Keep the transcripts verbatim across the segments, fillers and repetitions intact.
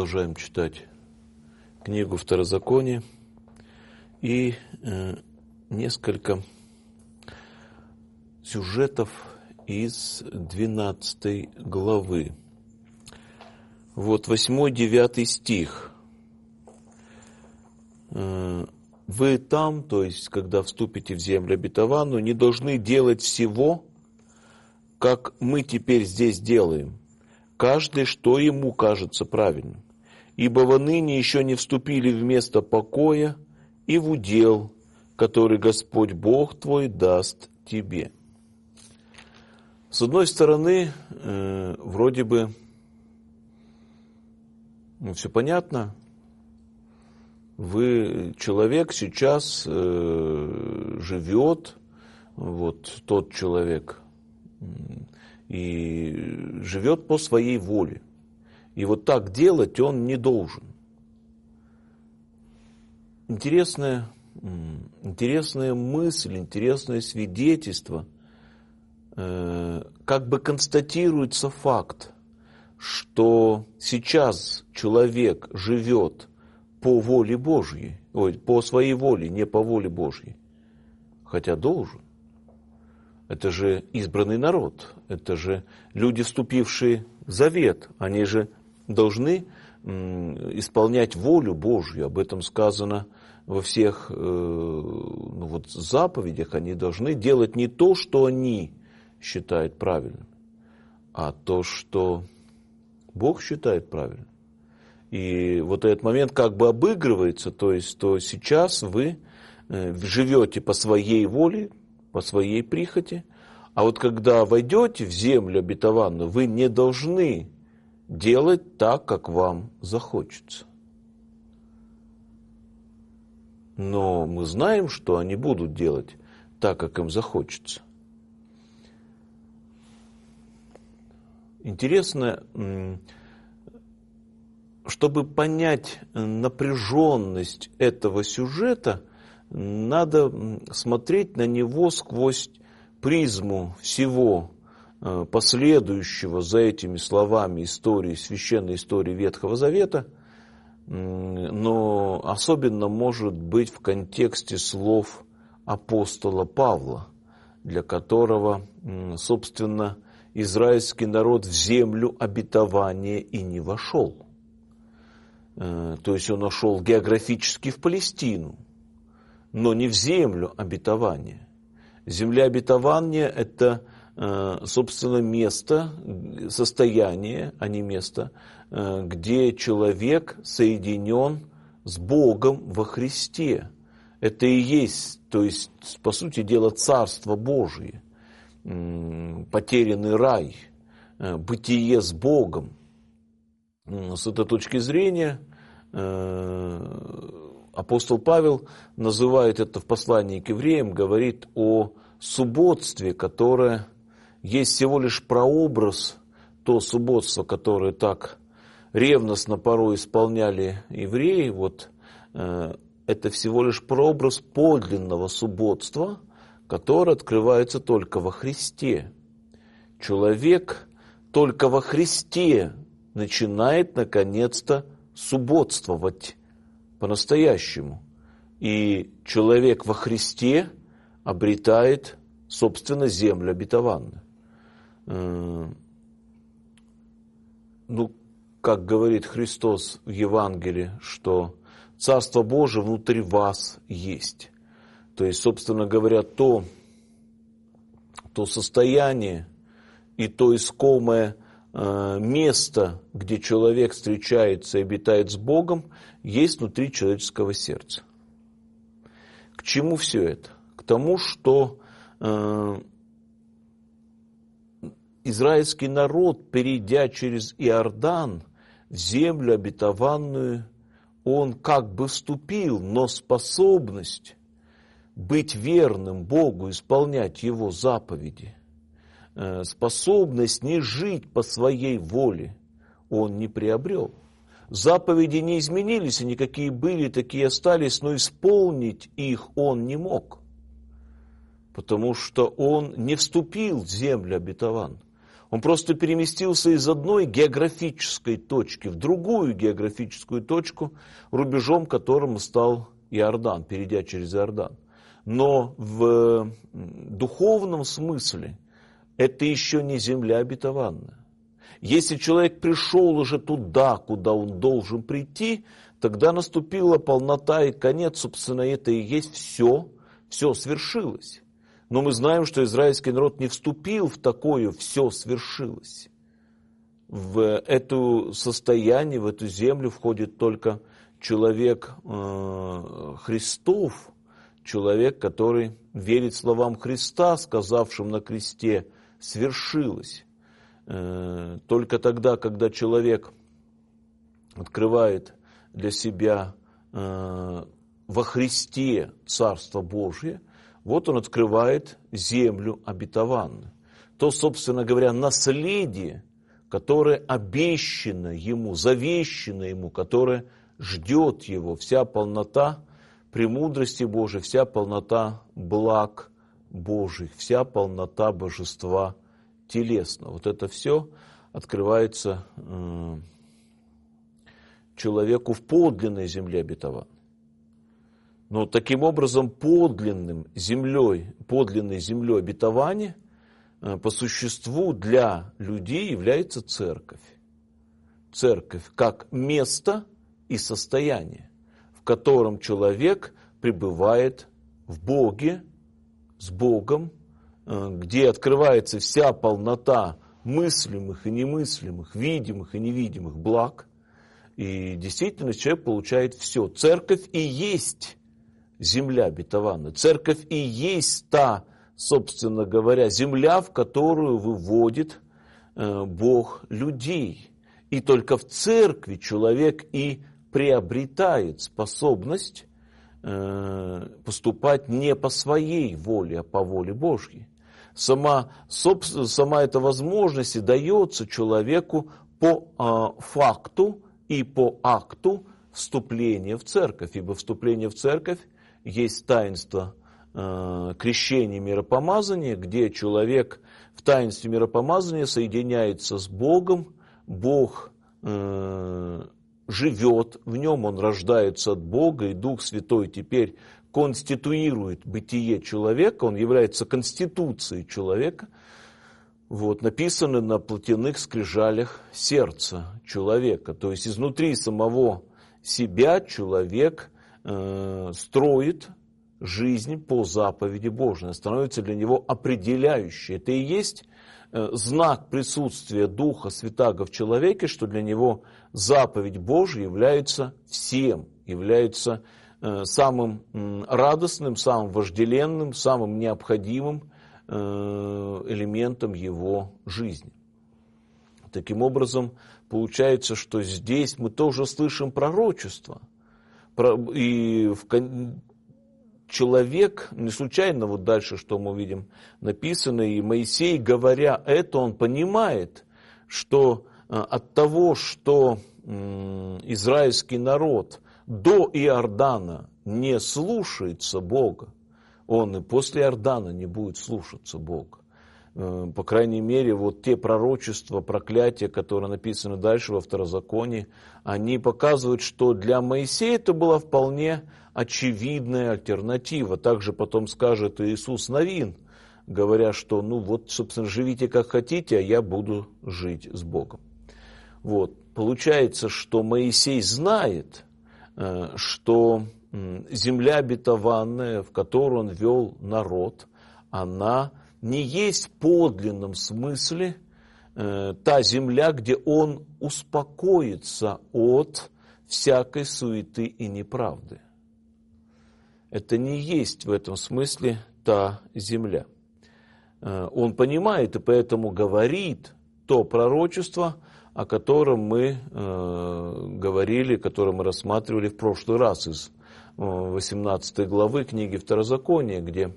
продолжаем читать книгу Второзакония и э, несколько сюжетов из двенадцатой главы. Вот восьмой-девятый стих. Э, Вы там, то есть, когда вступите в землю обетованную, не должны делать всего, как мы теперь здесь делаем, каждый, что ему кажется правильным. Ибо вы ныне еще не вступили в место покоя и в удел, который Господь Бог твой даст тебе. С одной стороны, э, вроде бы ну, все понятно. Вы, человек сейчас э, живет, вот тот человек, и живет по своей воле. И вот так делать он не должен. Интересная, интересная мысль, интересное свидетельство. Как бы констатируется факт, что сейчас человек живет по воле Божьей, ой, по своей воле, не по воле Божьей, хотя должен. Это же избранный народ, это же люди, вступившие в завет, они же должны исполнять волю Божью. Об этом сказано во всех ну, вот, заповедях. Они должны делать не то, что они считают правильным, а то, что Бог считает правильным. И вот этот момент как бы обыгрывается, то есть, то сейчас вы живете по своей воле, по своей прихоти, а вот когда войдете в землю обетованную, вы не должны делать так, как вам захочется. Но мы знаем, что они будут делать так, как им захочется. Интересно, чтобы понять напряженность этого сюжета, надо смотреть на него сквозь призму всего последующего за этими словами истории, священной истории Ветхого Завета, но особенно может быть в контексте слов апостола Павла, для которого, собственно, израильский народ в землю обетования и не вошел. То есть он вошел географически в Палестину, но не в землю обетования. Земля обетования – это, собственно, место, состояние, а не место, где человек соединен с Богом во Христе. Это и есть, то есть, по сути дела, Царство Божие, потерянный рай, бытие с Богом. С этой точки зрения апостол Павел называет это в послании к евреям, говорит о субботстве, которое есть всего лишь прообраз, то субботство, которое так ревностно порой исполняли евреи, вот это всего лишь прообраз подлинного субботства, которое открывается только во Христе. Человек только во Христе начинает наконец-то субботствовать по-настоящему. И человек во Христе обретает, собственно, землю обетованную. Ну, как говорит Христос в Евангелии, что Царство Божие внутри вас есть. То есть, собственно говоря, то, то состояние и то искомое э, место, где человек встречается и обитает с Богом, есть внутри человеческого сердца. К чему все это? К тому, что э, израильский народ, перейдя через Иордан в землю обетованную, он как бы вступил, но способность быть верным Богу, исполнять Его заповеди, способность не жить по своей воле, он не приобрел. Заповеди не изменились, и никакие были, такие остались, но исполнить их он не мог, потому что он не вступил в землю обетованную. Он просто переместился из одной географической точки в другую географическую точку, рубежом которым стал Иордан, перейдя через Иордан. Но в духовном смысле это еще не земля обетованная. Если человек пришел уже туда, куда он должен прийти, тогда наступила полнота и конец, собственно, это и есть все, все свершилось. Но мы знаем, что израильский народ не вступил в такое «все свершилось». В это состояние, в эту землю входит только человек э, Христов, человек, который верит словам Христа, сказавшим на кресте «свершилось». Э, только тогда, когда человек открывает для себя э, во Христе Царство Божие, вот он открывает землю обетованную. То, собственно говоря, наследие, которое обещано ему, завещано ему, которое ждет его, вся полнота премудрости Божией, вся полнота благ Божьих, вся полнота божества телесного. Вот это все открывается э, человеку в подлинной земле обетованной. Но таким образом подлинным землей, подлинной землей обетования по существу для людей является церковь. Церковь как место и состояние, в котором человек пребывает в Боге, с Богом, где открывается вся полнота мыслимых и немыслимых, видимых и невидимых благ. И действительно человек получает все. Церковь и есть земля обетованная. Церковь и есть та, собственно говоря, земля, в которую выводит э, Бог людей. И только в церкви человек и приобретает способность э, поступать не по своей воле, а по воле Божьей. Сама, собственно, сама эта возможность и дается человеку по э, факту и по акту вступления в церковь. Ибо вступление в церковь есть таинство э, крещения миропомазания, где человек в таинстве миропомазания соединяется с Богом, Бог э, живет в нем, он рождается от Бога, и Дух Святой теперь конституирует бытие человека, он является конституцией человека. Вот, написано на плотяных скрижалях сердца человека, то есть изнутри самого себя человек э, строит жизнь по заповеди Божьей, становится для него определяющей. Это и есть э, знак присутствия Духа Святаго в человеке, что для него заповедь Божья является всем, является э, самым э, радостным, самым вожделенным, самым необходимым элементом его жизни. Таким образом, получается, что здесь мы тоже слышим пророчество. И человек, не случайно вот дальше, что мы видим написано, и Моисей, говоря это, он понимает, что от того, что израильский народ до Иордана не слушается Бога, он и после Иордана не будет слушаться Бога. По крайней мере, вот те пророчества, проклятия, которые написаны дальше во Второзаконии, они показывают, что для Моисея это была вполне очевидная альтернатива. Также потом скажет Иисус Навин, говоря, что ну вот, собственно, живите как хотите, а я буду жить с Богом. Вот. Получается, что Моисей знает, что земля обетованная, в которую он вел народ, она не есть в подлинном смысле э, та земля, где он успокоится от всякой суеты и неправды. Это не есть в этом смысле та земля. Э, он понимает и поэтому говорит то пророчество, о котором мы э, говорили, которое мы рассматривали в прошлый раз из восемнадцатой главы книги Второзакония, где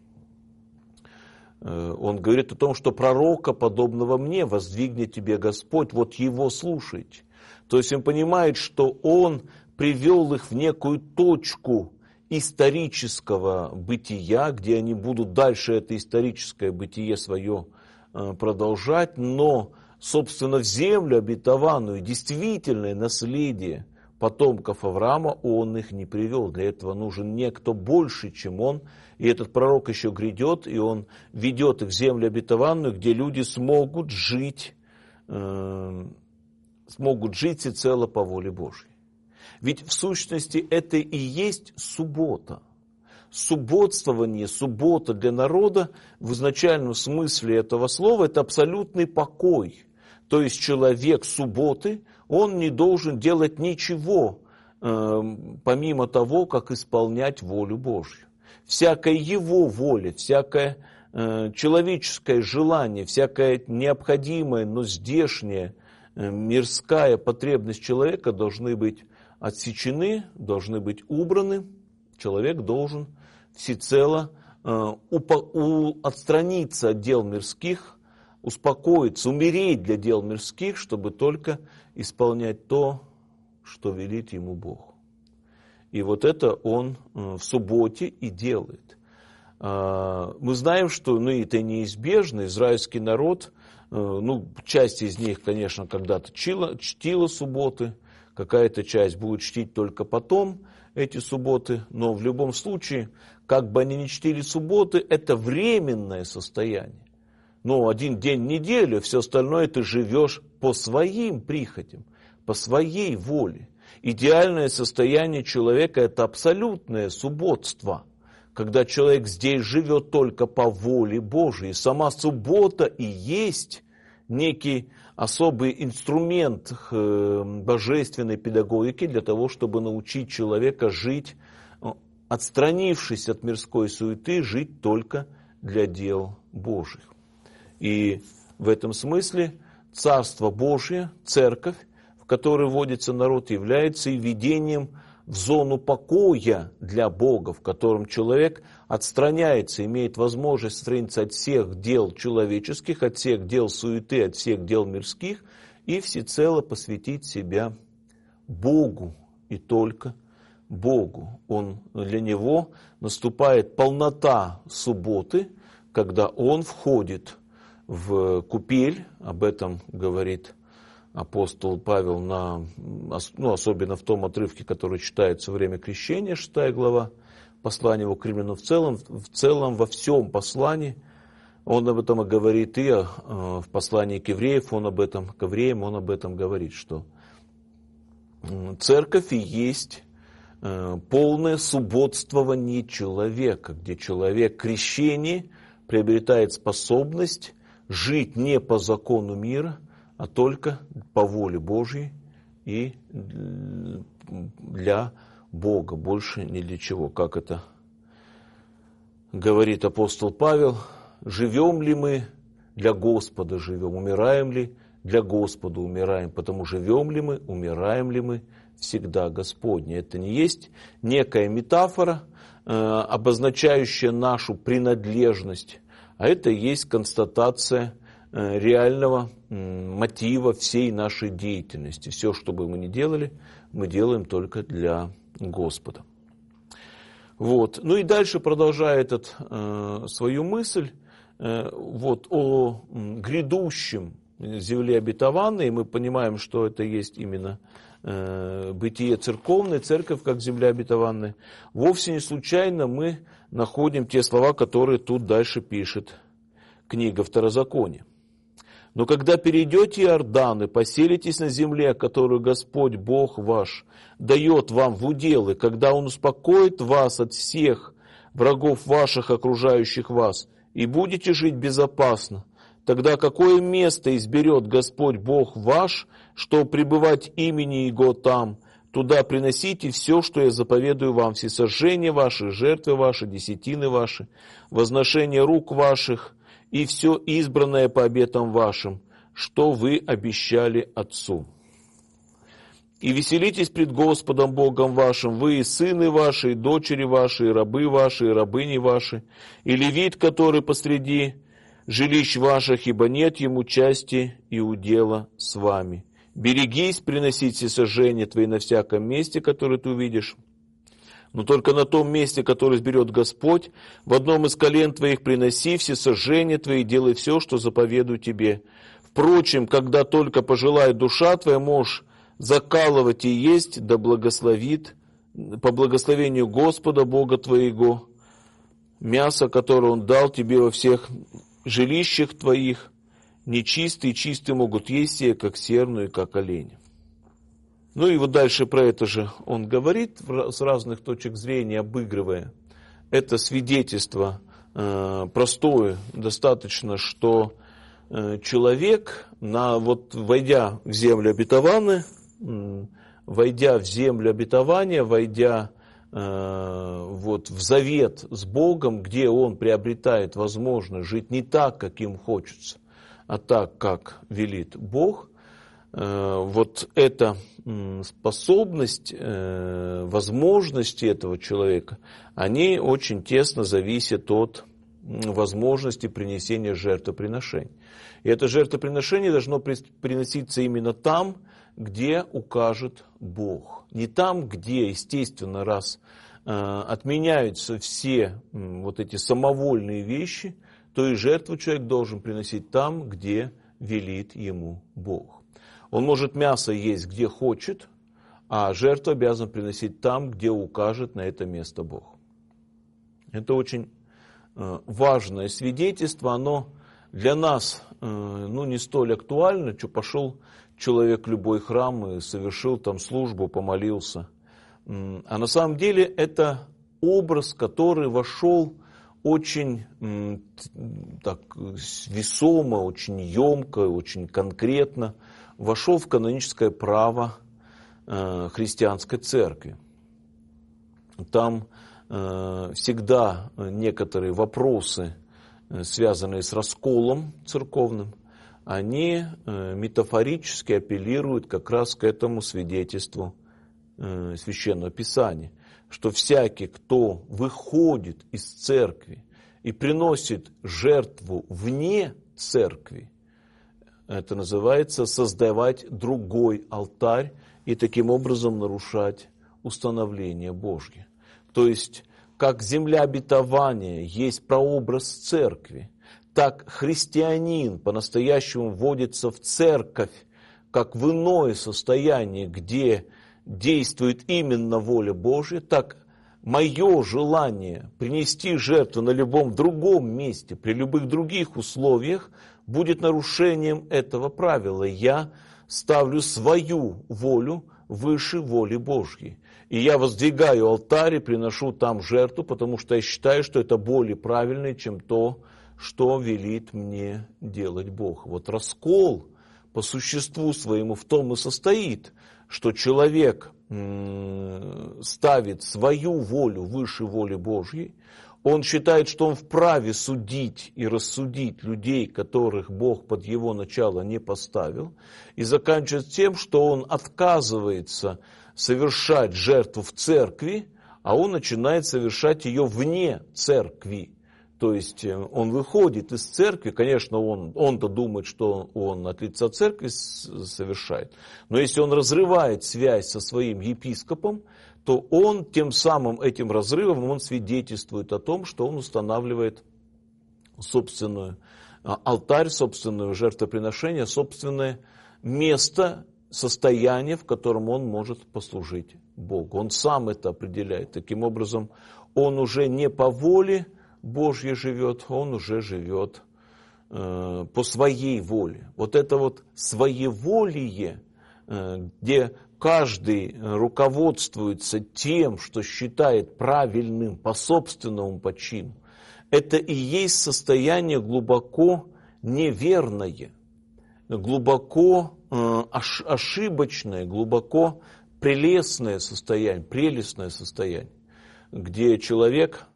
он говорит о том, что пророка, подобного мне, воздвигнет тебе Господь, вот его слушайте. То есть он понимает, что он привел их в некую точку исторического бытия, где они будут дальше это историческое бытие свое продолжать, но, собственно, в землю обетованную, действительное наследие потомков Авраама, он их не привел. Для этого нужен некто больше, чем он. И этот пророк еще грядет, и он ведет их в землю обетованную, где люди смогут жить, э, смогут жить всецело по воле Божьей. Ведь в сущности это и есть суббота. Субботствование, суббота для народа в изначальном смысле этого слова – это абсолютный покой. То есть человек субботы, он не должен делать ничего, э, помимо того, как исполнять волю Божью. Всякая его воля, всякое э, человеческое желание, всякая необходимая, но здешняя, э, мирская потребность человека должны быть отсечены, должны быть убраны. Человек должен всецело э, упо- у, отстраниться от дел мирских, успокоиться, умереть для дел мирских, чтобы только исполнять то, что велит ему Бог. И вот это он в субботе и делает. Мы знаем, что ну, это неизбежно. Израильский народ, ну, часть из них, конечно, когда-то чтила, чтила субботы, какая-то часть будет чтить только потом эти субботы, но в любом случае, как бы они ни чтили субботы, это временное состояние. Но один день в неделю, все остальное ты живешь по своим прихотям, по своей воле. Идеальное состояние человека – это абсолютное субботство, когда человек здесь живет только по воле Божией. Сама суббота и есть некий особый инструмент божественной педагогики для того, чтобы научить человека жить, отстранившись от мирской суеты, жить только для дел Божьих. И в этом смысле Царство Божие, Церковь, в которой вводится народ, является и введением в зону покоя для Бога, в котором человек отстраняется, имеет возможность отстраниться от всех дел человеческих, от всех дел суеты, от всех дел мирских и всецело посвятить себя Богу и только Богу. Он, для него наступает полнота субботы, когда он входит в купель, об этом говорит апостол Павел, на, ну, особенно в том отрывке, который читается во время крещения, шестая глава послания его к римлянам, в целом, в целом во всем послании, он об этом и говорит, и в послании к евреям, он об этом, к евреям он об этом говорит, что церковь и есть полное субботствование человека, где человек в крещении приобретает способность жить не по закону мира, а только по воле Божьей и для Бога, больше ни для чего. Как это говорит апостол Павел, живем ли мы для Господа живем, умираем ли для Господа умираем, потому живем ли мы, умираем ли мы, всегда Господне. Это не есть некая метафора, э, обозначающая нашу принадлежность, а это есть констатация реального мотива всей нашей деятельности. Все, что бы мы ни делали, мы делаем только для Господа. Вот. Ну и дальше, продолжая этот, э, свою мысль э, вот, о грядущем земле обетованной, мы понимаем, что это есть именно э, бытие церковной, церковь как земля обетованная. Вовсе не случайно мы находим те слова, которые тут дальше пишет книга Второзакония. Но когда перейдете Иордан и поселитесь на земле, которую Господь Бог ваш дает вам в удел, и когда Он успокоит вас от всех врагов ваших, окружающих вас, и будете жить безопасно, тогда какое место изберет Господь Бог ваш, что пребывать имени Его там, туда приносите все, что я заповедую вам, всесожжения ваши, жертвы ваши, десятины ваши, возношение рук ваших, и все избранное по обетам вашим, что вы обещали Отцу. И веселитесь пред Господом Богом вашим, вы и сыны ваши, и дочери ваши, и рабы ваши, и рабыни ваши, и левит, который посреди жилищ ваших, ибо нет ему части и удела с вами. Берегись приносить всесожжения твои на всяком месте, которое ты увидишь. Но только на том месте, которое изберет Господь, в одном из колен твоих приноси все сожжения твои, делай все, что заповедую тебе. Впрочем, когда только пожелает душа твоя, можешь закалывать и есть, да благословит, по благословению Господа Бога твоего, мясо, которое Он дал тебе во всех жилищах твоих, нечистые и чистые могут есть сие, как серну и как олень. Ну и вот дальше про это же он говорит с разных точек зрения, обыгрывая. Это свидетельство э, простое, достаточно, что э, человек, на, вот, войдя в землю обетованную, э, войдя в землю обетования, войдя э, вот, в завет с Богом, где он приобретает возможность жить не так, как им хочется, а так, как велит Бог, вот эта способность, возможности этого человека, они очень тесно зависят от возможности принесения жертвоприношений. И это жертвоприношение должно приноситься именно там, где укажет Бог. Не там, где, естественно, раз отменяются все вот эти самовольные вещи, то и жертву человек должен приносить там, где велит ему Бог. Он может мясо есть где хочет, а жертву обязан приносить там, где укажет на это место Бог. Это очень важное свидетельство, оно для нас ну, не столь актуально, что пошел человек в любой храм и совершил там службу, помолился. А на самом деле это образ, который вошел очень так, весомо, очень емко, очень конкретно, вошел в каноническое право э, христианской церкви. Там э, всегда некоторые вопросы, э, связанные с расколом церковным, они э, метафорически апеллируют как раз к этому свидетельству э, Священного Писания, что всякий, кто выходит из церкви и приносит жертву вне церкви, это называется создавать другой алтарь и таким образом нарушать установление Божье. То есть, как земля обетования есть прообраз церкви, так христианин по-настоящему вводится в церковь, как в иное состояние, где действует именно воля Божья, так мое желание принести жертву на любом другом месте, при любых других условиях, будет нарушением этого правила. Я ставлю свою волю выше воли Божьей. И я воздвигаю алтарь и приношу там жертву, потому что я считаю, что это более правильно, чем то, что велит мне делать Бог. Вот раскол по существу своему в том и состоит, что человек ставит свою волю выше воли Божьей. Он считает, что он вправе судить и рассудить людей, которых Бог под его начало не поставил, и заканчивает тем, что он отказывается совершать жертву в церкви, а он начинает совершать ее вне церкви. То есть он выходит из церкви, конечно, он, он-то думает, что он от лица церкви совершает, но если он разрывает связь со своим епископом, то он тем самым этим разрывом он свидетельствует о том, что он устанавливает собственную алтарь, собственное жертвоприношение, собственное место, состояние, в котором он может послужить Богу. Он сам это определяет. Таким образом, он уже не по воле Божьей живет, он уже живет э, по своей воле. Вот это вот своеволие, э, где каждый руководствуется тем, что считает правильным по собственному почину, это и есть состояние глубоко неверное, глубоко э, ошибочное, глубоко прелестное состояние, прелестное состояние, где человек,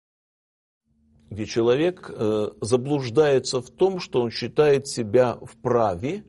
где человек э, заблуждается в том, что он считает себя вправе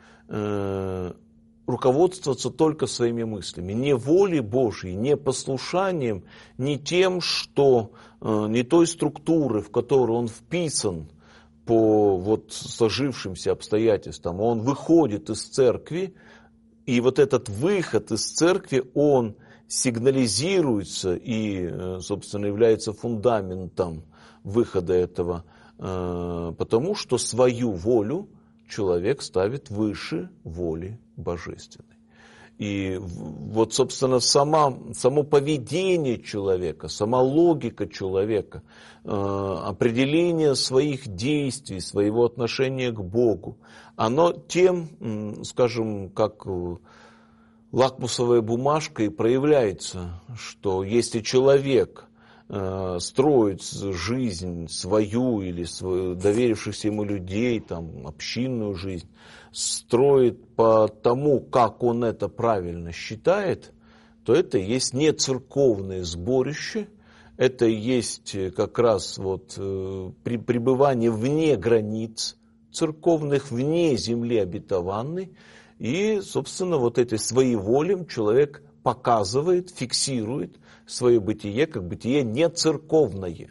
э, руководствоваться только своими мыслями, не волей Божьей, не послушанием, не тем, что э, не той структуры, в которую он вписан по вот сложившимся обстоятельствам. Он выходит из церкви, и вот этот выход из церкви, он сигнализируется и, собственно, является фундаментом выхода этого, потому что свою волю человек ставит выше воли божественной. И вот, собственно, сама, само поведение человека, сама логика человека, определение своих действий, своего отношения к Богу, оно тем, скажем, как лакмусовая бумажка и проявляется, что если человек строит жизнь свою или свою, доверившихся ему людей, там, общинную жизнь, строит по тому, как он это правильно считает, то это есть не церковное сборище, это есть как раз вот при пребывание вне границ церковных, вне земли обетованной, и, собственно, вот этой своеволием человек показывает, фиксирует свое бытие как бытие не церковное.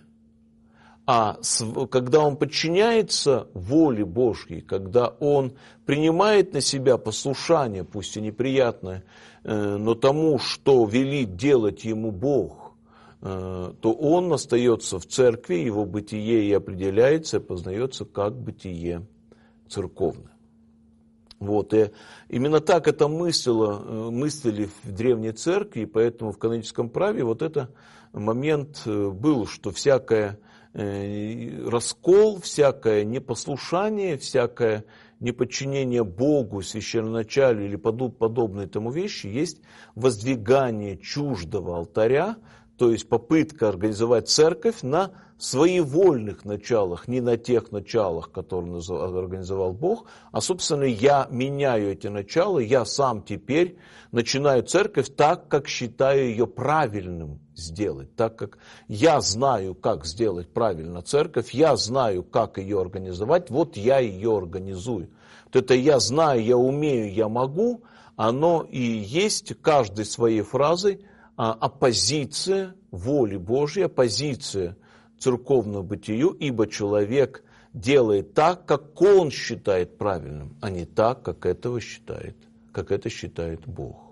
А когда он подчиняется воле Божьей, когда он принимает на себя послушание, пусть и неприятное, но тому, что велит делать ему Бог, то он остается в церкви, его бытие и определяется, и познается как бытие церковное. Вот, и именно так это мыслило, мыслили в Древней Церкви, и поэтому в каноническом праве вот этот момент был, что всякое раскол, всякое непослушание, всякое неподчинение Богу, священноначалию или подобные тому вещи есть воздвигание чуждого алтаря, то есть попытка организовать церковь на своевольных началах, не на тех началах, которые организовал Бог, а, собственно, я меняю эти начала, я сам теперь начинаю церковь так, как считаю ее правильным сделать, так как я знаю, как сделать правильно церковь, я знаю, как ее организовать, вот я ее организую. Вот это я знаю, я умею, я могу, оно и есть каждой своей фразой оппозиция воли Божьей, оппозиция церковному бытию, ибо человек делает так, как он считает правильным, а не так, как этого считает, как это считает Бог.